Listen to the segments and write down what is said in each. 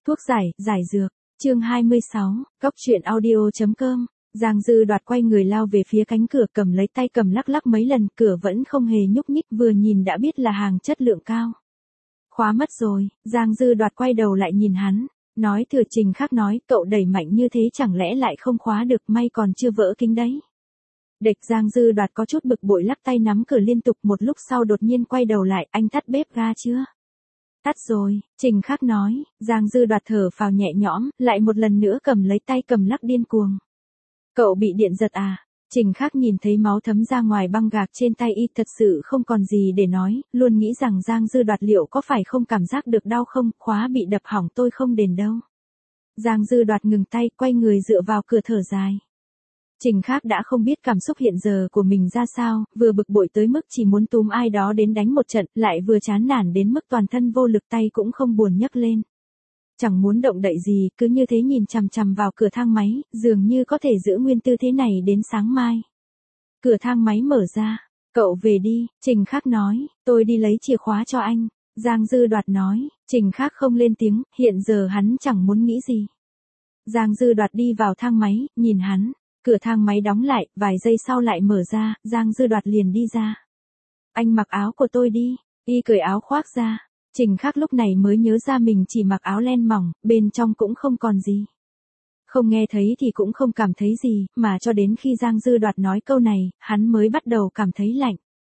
Thuốc giải dược, chương 26, Cóc truyện audio.com. Giang Dư Đoạt quay người lao về phía cánh cửa, cầm lấy tay cầm lắc lắc mấy lần, cửa vẫn không hề nhúc nhích, vừa nhìn đã biết là hàng chất lượng cao. Khóa mất rồi. Giang Dư Đoạt quay đầu lại nhìn hắn, nói thừa. Trình Khắc nói, cậu đẩy mạnh như thế chẳng lẽ lại không khóa được, may còn chưa vỡ kính đấy. Địch. Giang Dư Đoạt có chút bực bội lắc tay nắm cửa liên tục, một lúc sau đột nhiên quay đầu lại, anh tắt bếp ga chưa? Tắt rồi. Trình Khắc nói. Giang Dư Đoạt thở phào nhẹ nhõm, lại một lần nữa cầm lấy tay cầm lắc điên cuồng. Cậu bị điện giật à? Trình Khắc nhìn thấy máu thấm ra ngoài băng gạc trên tay y, thật sự không còn gì để nói, luôn nghĩ rằng Giang Dư Đoạt liệu có phải không cảm giác được đau không, khóa bị đập hỏng tôi không đền đâu. Giang Dư Đoạt ngừng tay, quay người dựa vào cửa thở dài. Trình Khắc đã không biết cảm xúc hiện giờ của mình ra sao, vừa bực bội tới mức chỉ muốn túm ai đó đến đánh một trận, lại vừa chán nản đến mức toàn thân vô lực, tay cũng không buồn nhấc lên. Chẳng muốn động đậy gì, cứ như thế nhìn chằm chằm vào cửa thang máy, dường như có thể giữ nguyên tư thế này đến sáng mai. Cửa thang máy mở ra. Cậu về đi. Trình Khắc nói. Tôi đi lấy chìa khóa cho anh. Giang Dư Đoạt nói. Trình Khắc không lên tiếng, hiện giờ hắn chẳng muốn nghĩ gì. Giang Dư Đoạt đi vào thang máy, nhìn hắn. Cửa thang máy đóng lại, vài giây sau lại mở ra, Giang Dư Đoạt liền đi ra. Anh mặc áo của tôi đi. Y cởi áo khoác ra. Trình Khắc lúc này mới nhớ ra mình chỉ mặc áo len mỏng, bên trong cũng không còn gì. Không nghe thấy thì cũng không cảm thấy gì, mà cho đến khi Giang Dư Đoạt nói câu này, hắn mới bắt đầu cảm thấy lạnh.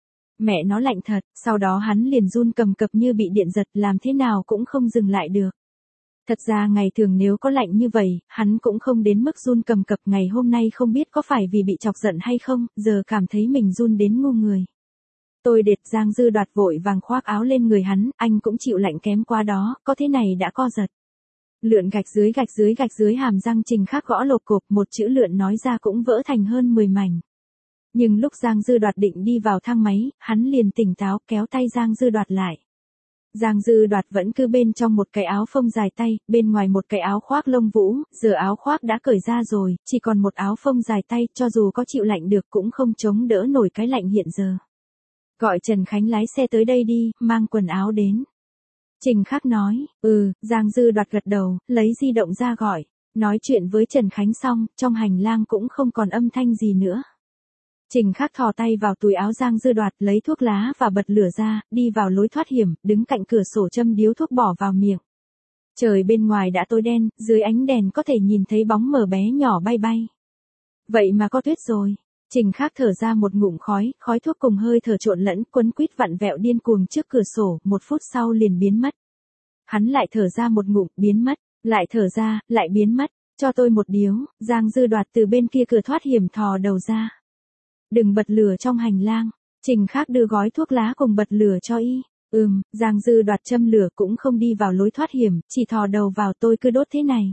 Mẹ nó lạnh thật, sau đó hắn liền run cầm cập như bị điện giật, làm thế nào cũng không dừng lại được. Thật ra ngày thường nếu có lạnh như vậy, hắn cũng không đến mức run cầm cập, ngày hôm nay không biết có phải vì bị chọc giận hay không, giờ cảm thấy mình run đến ngu người. Tôi đệt. Giang Dư Đoạt vội vàng khoác áo lên người hắn, anh cũng chịu lạnh kém qua đó, có thế này đã co giật. Lượn gạch dưới hàm răng Trình Khắc gõ lộp cộp, một chữ lượn nói ra cũng vỡ thành hơn 10 mảnh. Nhưng lúc Giang Dư Đoạt định đi vào thang máy, hắn liền tỉnh táo kéo tay Giang Dư Đoạt lại. Giang Dư Đoạt vẫn cứ bên trong một cái áo phông dài tay, bên ngoài một cái áo khoác lông vũ, giờ áo khoác đã cởi ra rồi, chỉ còn một áo phông dài tay, cho dù có chịu lạnh được cũng không chống đỡ nổi cái lạnh hiện giờ. Gọi Trần Khánh lái xe tới đây đi, mang quần áo đến. Trình Khắc nói. Giang Dư Đoạt gật đầu, lấy di động ra gọi. Nói chuyện với Trần Khánh xong, trong hành lang cũng không còn âm thanh gì nữa. Trình Khắc thò tay vào túi áo Giang Dư Đoạt, lấy thuốc lá và bật lửa ra, đi vào lối thoát hiểm, đứng cạnh cửa sổ châm điếu thuốc bỏ vào miệng. Trời bên ngoài đã tối đen, dưới ánh đèn có thể nhìn thấy bóng mờ bé nhỏ bay bay. Vậy mà có tuyết rồi. Trình Khắc thở ra một ngụm khói thuốc cùng hơi thở trộn lẫn, quấn quýt vặn vẹo điên cuồng trước cửa sổ, một phút sau liền biến mất. Hắn lại thở ra một ngụm, biến mất, lại thở ra, lại biến mất. Cho tôi một điếu. Giang Dư Đoạt từ bên kia cửa thoát hiểm thò đầu ra. Đừng bật lửa trong hành lang. Trình Khắc đưa gói thuốc lá cùng bật lửa cho y. Giang Dư Đoạt châm lửa cũng không đi vào lối thoát hiểm, chỉ thò đầu vào. Tôi cứ đốt thế này.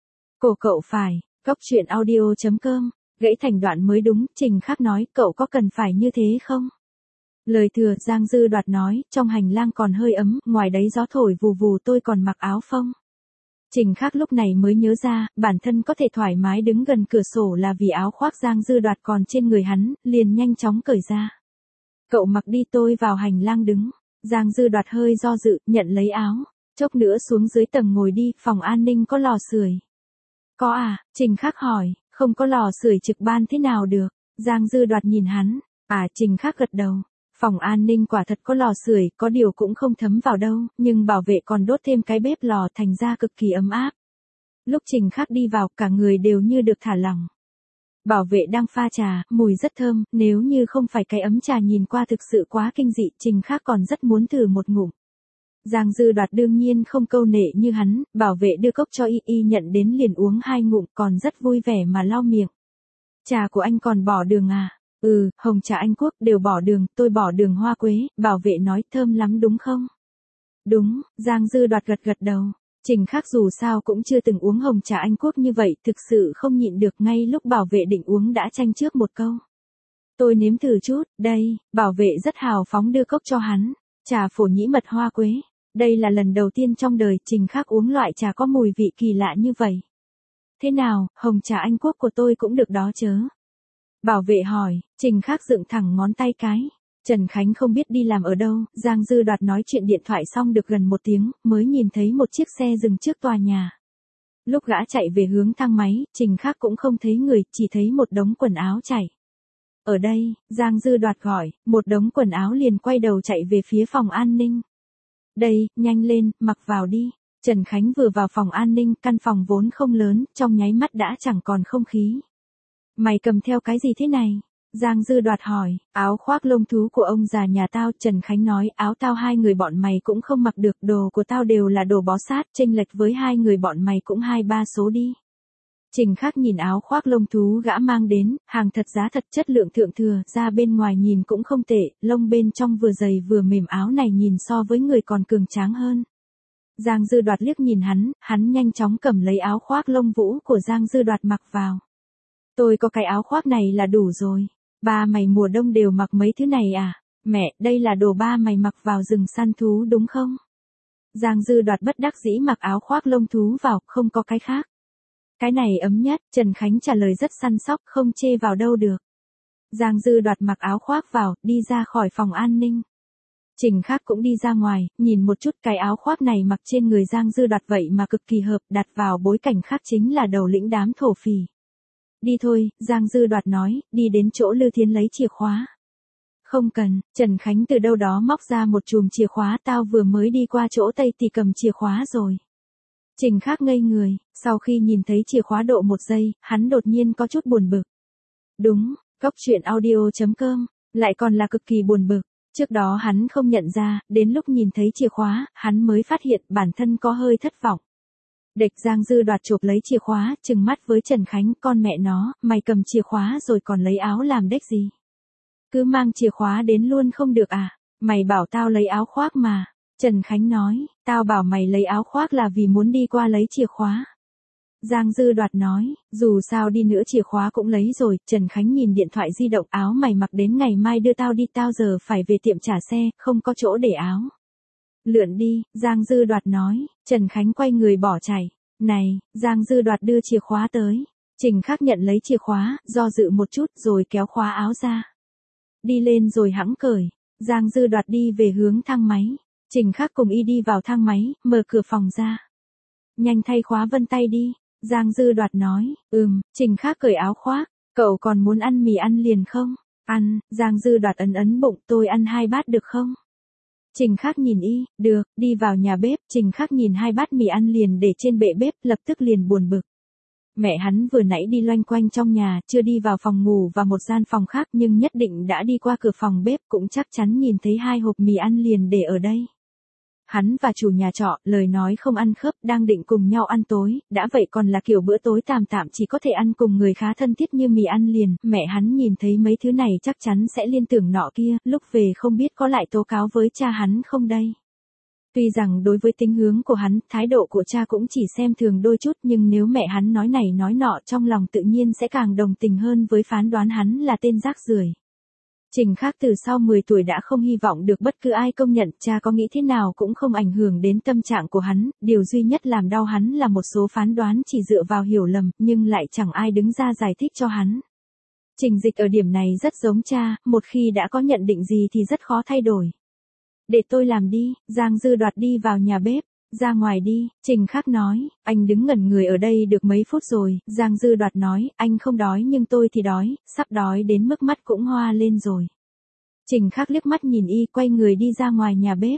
Cổ cậu phải. Cóc truyện audio.com. Gãy thành đoạn mới đúng. Trình Khắc nói, cậu có cần phải như thế không? Lời thừa. Giang Dư Đoạt nói, trong hành lang còn hơi ấm, ngoài đấy gió thổi vù vù, tôi còn mặc áo phông. Trình Khắc lúc này mới nhớ ra, bản thân có thể thoải mái đứng gần cửa sổ là vì áo khoác Giang Dư Đoạt còn trên người hắn, liền nhanh chóng cởi ra. Cậu mặc đi, tôi vào hành lang đứng. Giang Dư Đoạt hơi do dự, nhận lấy áo. Chốc nữa xuống dưới tầng ngồi đi, phòng an ninh có lò sưởi. Có à? Trình Khắc hỏi. Không có lò sưởi trực ban thế nào được? Giang Dư Đoạt nhìn hắn. Trình Khắc gật đầu. Phòng an ninh quả thật có lò sưởi, có điều cũng không thấm vào đâu, nhưng bảo vệ còn đốt thêm cái bếp lò, thành ra cực kỳ ấm áp. Lúc Trình Khắc đi vào, cả người đều như được thả lỏng. Bảo vệ đang pha trà, mùi rất thơm, nếu như không phải cái ấm trà nhìn qua thực sự quá kinh dị, Trình Khắc còn rất muốn thử một ngụm. Giang Dư Đoạt đương nhiên không câu nệ như hắn, bảo vệ đưa cốc cho y nhận đến liền uống 2 ngụm, còn rất vui vẻ mà lau miệng. Trà của anh còn bỏ đường à? Hồng trà Anh Quốc đều bỏ đường, tôi bỏ đường hoa quế. Bảo vệ nói, thơm lắm đúng không? Đúng. Giang Dư Đoạt gật đầu. Trình Khắc dù sao cũng chưa từng uống hồng trà Anh Quốc như vậy, thực sự không nhịn được, ngay lúc bảo vệ định uống đã tranh trước một câu. Tôi nếm thử chút. Đây. Bảo vệ rất hào phóng đưa cốc cho hắn. Trà phổ nhĩ mật hoa quế. Đây là lần đầu tiên trong đời Trình Khắc uống loại trà có mùi vị kỳ lạ như vậy. Thế nào, hồng trà Anh Quốc của tôi cũng được đó chớ? Bảo vệ hỏi. Trình Khắc dựng thẳng ngón tay cái. Trần Khánh không biết đi làm ở đâu, Giang Dư Đoạt nói chuyện điện thoại xong được gần 1 tiếng, mới nhìn thấy một chiếc xe dừng trước tòa nhà. Lúc gã chạy về hướng thang máy, Trình Khác cũng không thấy người, chỉ thấy một đống quần áo chảy. Ở đây, Giang Dư Đoạt gọi, một đống quần áo liền quay đầu chạy về phía phòng an ninh. Đây, nhanh lên, mặc vào đi. Trần Khánh vừa vào phòng an ninh, căn phòng vốn không lớn, trong nháy mắt đã chẳng còn không khí. Mày cầm theo cái gì thế này? Giang Dư Đoạt hỏi, áo khoác lông thú của ông già nhà tao. Trần Khánh nói, áo tao 2 người bọn mày cũng không mặc được, đồ của tao đều là đồ bó sát, chênh lệch với 2 người bọn mày cũng 2-3 số đi. Trình Khác nhìn áo khoác lông thú gã mang đến, hàng thật giá thật, chất lượng thượng thừa, ra bên ngoài nhìn cũng không tệ, lông bên trong vừa dày vừa mềm, áo này nhìn so với người còn cường tráng hơn. Giang Dư Đoạt liếc nhìn hắn nhanh chóng cầm lấy áo khoác lông vũ của Giang Dư Đoạt mặc vào. Tôi có cái áo khoác này là đủ rồi. Ba mày mùa đông đều mặc mấy thứ này à? Mẹ, đây là đồ ba mày mặc vào rừng săn thú đúng không? Giang Dư Đoạt bất đắc dĩ mặc áo khoác lông thú vào, không có cái khác. Cái này ấm nhất, Trần Khánh trả lời rất săn sóc, không chê vào đâu được. Giang Dư Đoạt mặc áo khoác vào, đi ra khỏi phòng an ninh. Trình Khác cũng đi ra ngoài, nhìn một chút cái áo khoác này mặc trên người Giang Dư Đoạt vậy mà cực kỳ hợp, đặt vào bối cảnh khác chính là đầu lĩnh đám thổ phỉ. Đi thôi, Giang Dư Đoạt nói, đi đến chỗ Lư Thiến lấy chìa khóa. Không cần, Trần Khánh từ đâu đó móc ra một chùm chìa khóa, tao vừa mới đi qua chỗ Tây thì cầm chìa khóa rồi. Trình Khác ngây người, sau khi nhìn thấy chìa khóa độ 1 giây, hắn đột nhiên có chút buồn bực. Đúng, Cóc Truyện Audio.com, lại còn là cực kỳ buồn bực. Trước đó hắn không nhận ra, đến lúc nhìn thấy chìa khóa, hắn mới phát hiện bản thân có hơi thất vọng. Địch Giang Dư Đoạt chộp lấy chìa khóa, trừng mắt với Trần Khánh, con mẹ nó, mày cầm chìa khóa rồi còn lấy áo làm đếch gì? Cứ mang chìa khóa đến luôn không được à? Mày bảo tao lấy áo khoác mà. Trần Khánh nói, tao bảo mày lấy áo khoác là vì muốn đi qua lấy chìa khóa. Giang Dư Đoạt nói, dù sao đi nữa chìa khóa cũng lấy rồi. Trần Khánh nhìn điện thoại di động, áo mày mặc đến ngày mai đưa tao đi, tao giờ phải về tiệm trả xe, không có chỗ để áo. Lượn đi, Giang Dư Đoạt nói. Trần Khánh quay người bỏ chạy. Này, Giang Dư Đoạt đưa chìa khóa tới. Trình Khác nhận lấy chìa khóa, do dự một chút rồi kéo khóa áo ra. Đi lên rồi hẵng cởi. Giang Dư Đoạt đi về hướng thang máy. Trình Khác cùng y đi vào thang máy, mở cửa phòng ra. Nhanh thay khóa vân tay đi. Giang Dư Đoạt nói, Trình Khác cởi áo khoác. Cậu còn muốn ăn mì ăn liền không? Ăn, Giang Dư Đoạt ấn bụng, tôi ăn 2 bát được không? Trình Khác nhìn y, được, đi vào nhà bếp. Trình Khác nhìn 2 bát mì ăn liền để trên bệ bếp, lập tức liền buồn bực. Mẹ hắn vừa nãy đi loanh quanh trong nhà, chưa đi vào phòng ngủ và một gian phòng khác, nhưng nhất định đã đi qua cửa phòng bếp, cũng chắc chắn nhìn thấy 2 hộp mì ăn liền để ở đây. Hắn và chủ nhà trọ, lời nói không ăn khớp, đang định cùng nhau ăn tối, đã vậy còn là kiểu bữa tối tạm tạm chỉ có thể ăn cùng người khá thân thiết như mì ăn liền. Mẹ hắn nhìn thấy mấy thứ này chắc chắn sẽ liên tưởng nọ kia, lúc về không biết có lại tố cáo với cha hắn không đây. Tuy rằng đối với tính hướng của hắn, thái độ của cha cũng chỉ xem thường đôi chút, nhưng nếu mẹ hắn nói này nói nọ, trong lòng tự nhiên sẽ càng đồng tình hơn với phán đoán hắn là tên rác rưởi. Trình Khác từ sau 10 tuổi đã không hy vọng được bất cứ ai công nhận, cha có nghĩ thế nào cũng không ảnh hưởng đến tâm trạng của hắn, điều duy nhất làm đau hắn là một số phán đoán chỉ dựa vào hiểu lầm, nhưng lại chẳng ai đứng ra giải thích cho hắn. Trình Dịch ở điểm này rất giống cha, một khi đã có nhận định gì thì rất khó thay đổi. Để tôi làm đi. Giang Dư Đoạt đi vào nhà bếp. Ra ngoài đi, Trình Khác nói, anh đứng ngẩn người ở đây được mấy phút rồi. Giang Dư Đoạt nói, anh không đói nhưng tôi thì đói, sắp đói đến mức mắt cũng hoa lên rồi. Trình Khác liếc mắt nhìn y, quay người đi ra ngoài nhà bếp.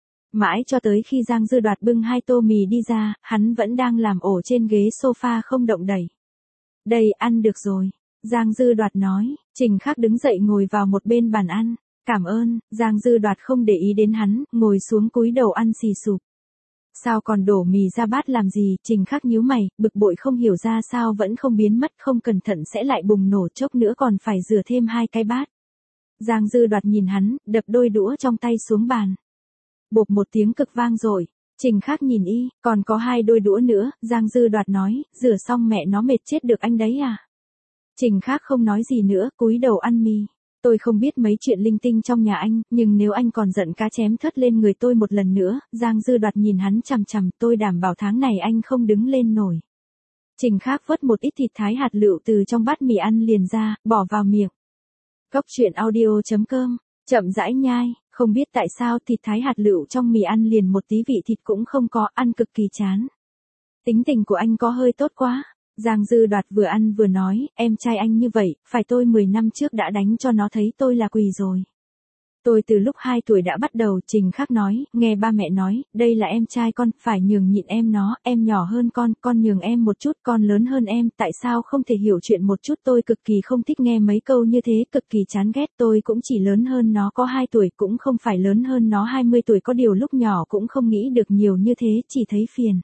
Mãi cho tới khi Giang Dư Đoạt bưng 2 tô mì đi ra, hắn vẫn đang làm ổ trên ghế sofa không động đậy. Đây, ăn được rồi. Giang Dư Đoạt nói. Trình Khác đứng dậy ngồi vào một bên bàn ăn. Cảm ơn. Giang Dư Đoạt không để ý đến hắn, ngồi xuống cúi đầu ăn xì sụp. Sao còn đổ mì ra bát làm gì? Trình Khác nhíu mày, bực bội không hiểu ra sao vẫn không biến mất, không cẩn thận sẽ lại bùng nổ, chốc nữa còn phải rửa thêm 2 cái bát. Giang Dư Đoạt nhìn hắn, đập đôi đũa trong tay xuống bàn. Bộp một tiếng cực vang rồi. Trình Khác nhìn y, còn có 2 đôi đũa nữa. Giang Dư Đoạt nói, rửa xong mẹ nó mệt chết được anh đấy à? Trình Khác không nói gì nữa, cúi đầu ăn mì. Tôi không biết mấy chuyện linh tinh trong nhà anh, nhưng nếu anh còn giận cá chém thớt lên người tôi một lần nữa. Giang Dư Đoạt nhìn hắn chằm chằm, tôi đảm bảo tháng này anh không đứng lên nổi. Trình Khác vớt một ít thịt thái hạt lựu từ trong bát mì ăn liền ra, bỏ vào miệng. Cóc Truyện Audio.com chậm rãi nhai, không biết tại sao thịt thái hạt lựu trong mì ăn liền một tí vị thịt cũng không có, ăn cực kỳ chán. Tính tình của anh có hơi tốt quá. Giang Dư Đoạt vừa ăn vừa nói, em trai anh như vậy, phải tôi 10 năm trước đã đánh cho nó thấy tôi là quỳ rồi. Tôi từ lúc 2 tuổi đã bắt đầu, Trình Khắc nói, nghe ba mẹ nói, đây là em trai con, phải nhường nhịn em nó, em nhỏ hơn con nhường em một chút, con lớn hơn em, tại sao không thể hiểu chuyện một chút, tôi cực kỳ không thích nghe mấy câu như thế, cực kỳ chán ghét, tôi cũng chỉ lớn hơn nó có 2 tuổi, cũng không phải lớn hơn nó 20 tuổi, có điều lúc nhỏ cũng không nghĩ được nhiều như thế, chỉ thấy phiền.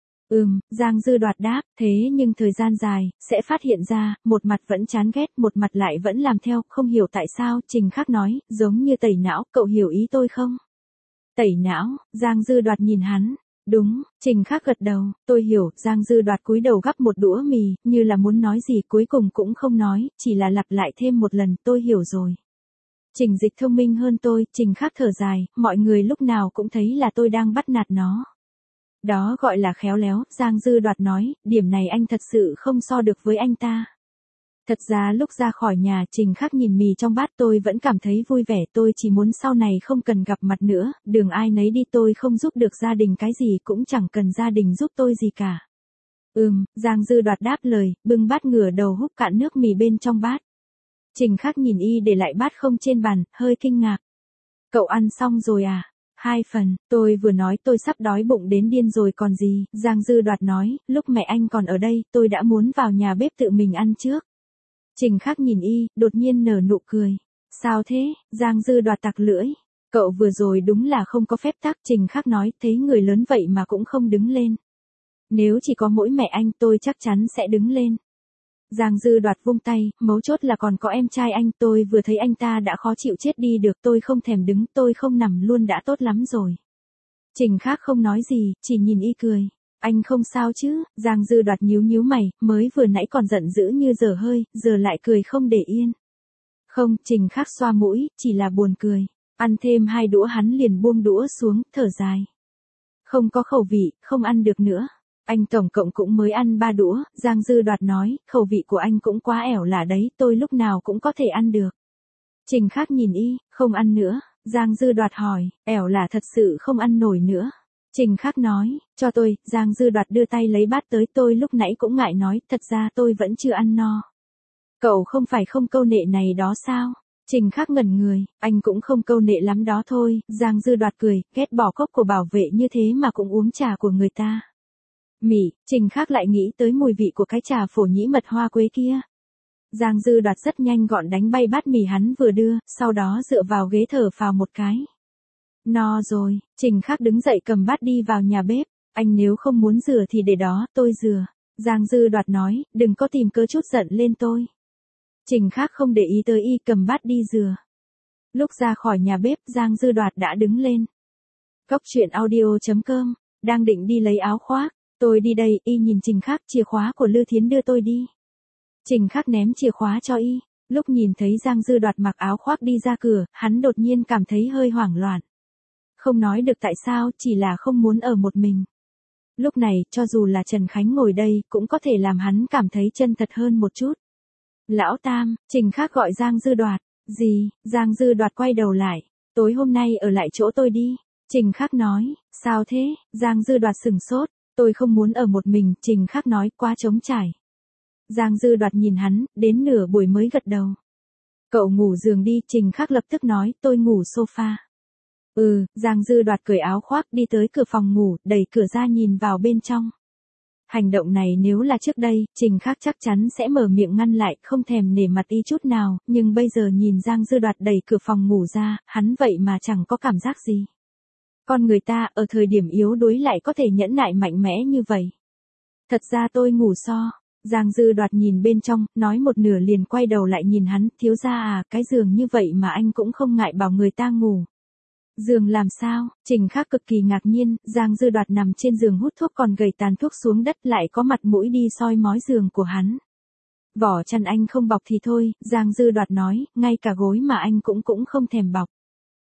Giang Dư Đoạt đáp, thế nhưng thời gian dài, sẽ phát hiện ra, một mặt vẫn chán ghét, một mặt lại vẫn làm theo, không hiểu tại sao, Trình Khắc nói, giống như tẩy não, cậu hiểu ý tôi không? Tẩy não, Giang Dư Đoạt nhìn hắn, đúng, Trình Khắc gật đầu, tôi hiểu, Giang Dư Đoạt cúi đầu gắp một đũa mì, như là muốn nói gì cuối cùng cũng không nói, chỉ là lặp lại thêm một lần, tôi hiểu rồi. Trình Dịch thông minh hơn tôi, Trình Khắc thở dài, mọi người lúc nào cũng thấy là tôi đang bắt nạt nó. Đó gọi là khéo léo, Giang Dư Đoạt nói, điểm này anh thật sự không so được với anh ta. Thật ra lúc ra khỏi nhà, Trình Khắc nhìn mì trong bát, tôi vẫn cảm thấy vui vẻ, tôi chỉ muốn sau này không cần gặp mặt nữa, đường ai nấy đi, tôi không giúp được gia đình cái gì, cũng chẳng cần gia đình giúp tôi gì cả. Giang Dư Đoạt đáp lời, bưng bát ngửa đầu húp cạn nước mì bên trong bát. Trình Khắc nhìn y để lại bát không trên bàn, hơi kinh ngạc. Cậu ăn xong rồi à? 2 phần, tôi vừa nói tôi sắp đói bụng đến điên rồi còn gì, Giang Dư Đoạt nói, lúc mẹ anh còn ở đây, tôi đã muốn vào nhà bếp tự mình ăn trước. Trình Khắc nhìn y, đột nhiên nở nụ cười. Sao thế, Giang Dư Đoạt tặc lưỡi. Cậu vừa rồi đúng là không có phép tắc, Trình Khắc nói, thấy người lớn vậy mà cũng không đứng lên. Nếu chỉ có mỗi mẹ anh tôi chắc chắn sẽ đứng lên. Giang Dư Đoạt vung tay, mấu chốt là còn có em trai anh, tôi vừa thấy anh ta đã khó chịu chết đi được, tôi không thèm đứng, tôi không nằm luôn đã tốt lắm rồi. Trình Khắc không nói gì, chỉ nhìn y cười. Anh không sao chứ? Giang Dư Đoạt nhíu nhíu mày, mới vừa nãy còn giận dữ như dở hơi, giờ lại cười không để yên. Không, Trình Khắc xoa mũi, chỉ là buồn cười. Ăn thêm 2 đũa hắn liền buông đũa xuống, thở dài. Không có khẩu vị, không ăn được nữa. Anh tổng cộng cũng mới ăn 3 đũa, Giang Dư Đoạt nói, khẩu vị của anh cũng quá ẻo lả đấy, tôi lúc nào cũng có thể ăn được. Trình Khắc nhìn y, không ăn nữa, Giang Dư Đoạt hỏi, ẻo lả thật sự không ăn nổi nữa. Trình Khắc nói, cho tôi, Giang Dư Đoạt đưa tay lấy bát tới, tôi lúc nãy cũng ngại nói, thật ra tôi vẫn chưa ăn no. Cậu không phải không câu nệ này đó sao? Trình Khắc ngẩn người, anh cũng không câu nệ lắm đó thôi, Giang Dư Đoạt cười, ghét bỏ cốc của bảo vệ như thế mà cũng uống trà của người ta. Mỉ, Trình Khắc lại nghĩ tới mùi vị của cái trà phổ nhĩ mật hoa quế kia. Giang Dư Đoạt rất nhanh gọn đánh bay bát mì hắn vừa đưa, sau đó dựa vào ghế thở phào một cái. No rồi, Trình Khắc đứng dậy cầm bát đi vào nhà bếp, anh nếu không muốn rửa thì để đó, tôi rửa. Giang Dư Đoạt nói, đừng có tìm cớ chút giận lên tôi. Trình Khắc không để ý tới y, cầm bát đi rửa. Lúc ra khỏi nhà bếp, Giang Dư Đoạt đã đứng lên. Cốc truyện audio.com, đang định đi lấy áo khoác. Tôi đi đây, y nhìn Trình Khắc, chìa khóa của Lư Thiến đưa tôi đi. Trình Khắc ném chìa khóa cho y, lúc nhìn thấy Giang Dư Đoạt mặc áo khoác đi ra cửa, hắn đột nhiên cảm thấy hơi hoảng loạn. Không nói được tại sao, chỉ là không muốn ở một mình. Lúc này, cho dù là Trần Khánh ngồi đây, cũng có thể làm hắn cảm thấy chân thật hơn một chút. Lão Tam, Trình Khắc gọi Giang Dư Đoạt. Gì? Giang Dư Đoạt quay đầu lại. Tối hôm nay ở lại chỗ tôi đi. Trình Khắc nói, sao thế? Giang Dư Đoạt sửng sốt. Tôi không muốn ở một mình, Trình Khắc nói, quá trống trải. Giang Dư Đoạt nhìn hắn, đến nửa buổi mới gật đầu. Cậu ngủ giường đi, Trình Khắc lập tức nói, tôi ngủ sofa. Giang Dư Đoạt cởi áo khoác đi tới cửa phòng ngủ, đẩy cửa ra nhìn vào bên trong. Hành động này nếu là trước đây, Trình Khắc chắc chắn sẽ mở miệng ngăn lại, không thèm nể mặt y chút nào, nhưng bây giờ nhìn Giang Dư Đoạt đẩy cửa phòng ngủ ra, hắn vậy mà chẳng có cảm giác gì. Con người ta, ở thời điểm yếu đuối lại có thể nhẫn nại mạnh mẽ như vậy. Thật ra tôi ngủ so. Giang Dư Đoạt nhìn bên trong, nói một nửa liền quay đầu lại nhìn hắn, thiếu gia à, cái giường như vậy mà anh cũng không ngại bảo người ta ngủ. Giường làm sao? Trình Khắc cực kỳ ngạc nhiên, Giang Dư Đoạt nằm trên giường hút thuốc còn gầy tàn thuốc xuống đất lại có mặt mũi đi soi mói giường của hắn. Vỏ chăn anh không bọc thì thôi, Giang Dư Đoạt nói, ngay cả gối mà anh cũng không thèm bọc.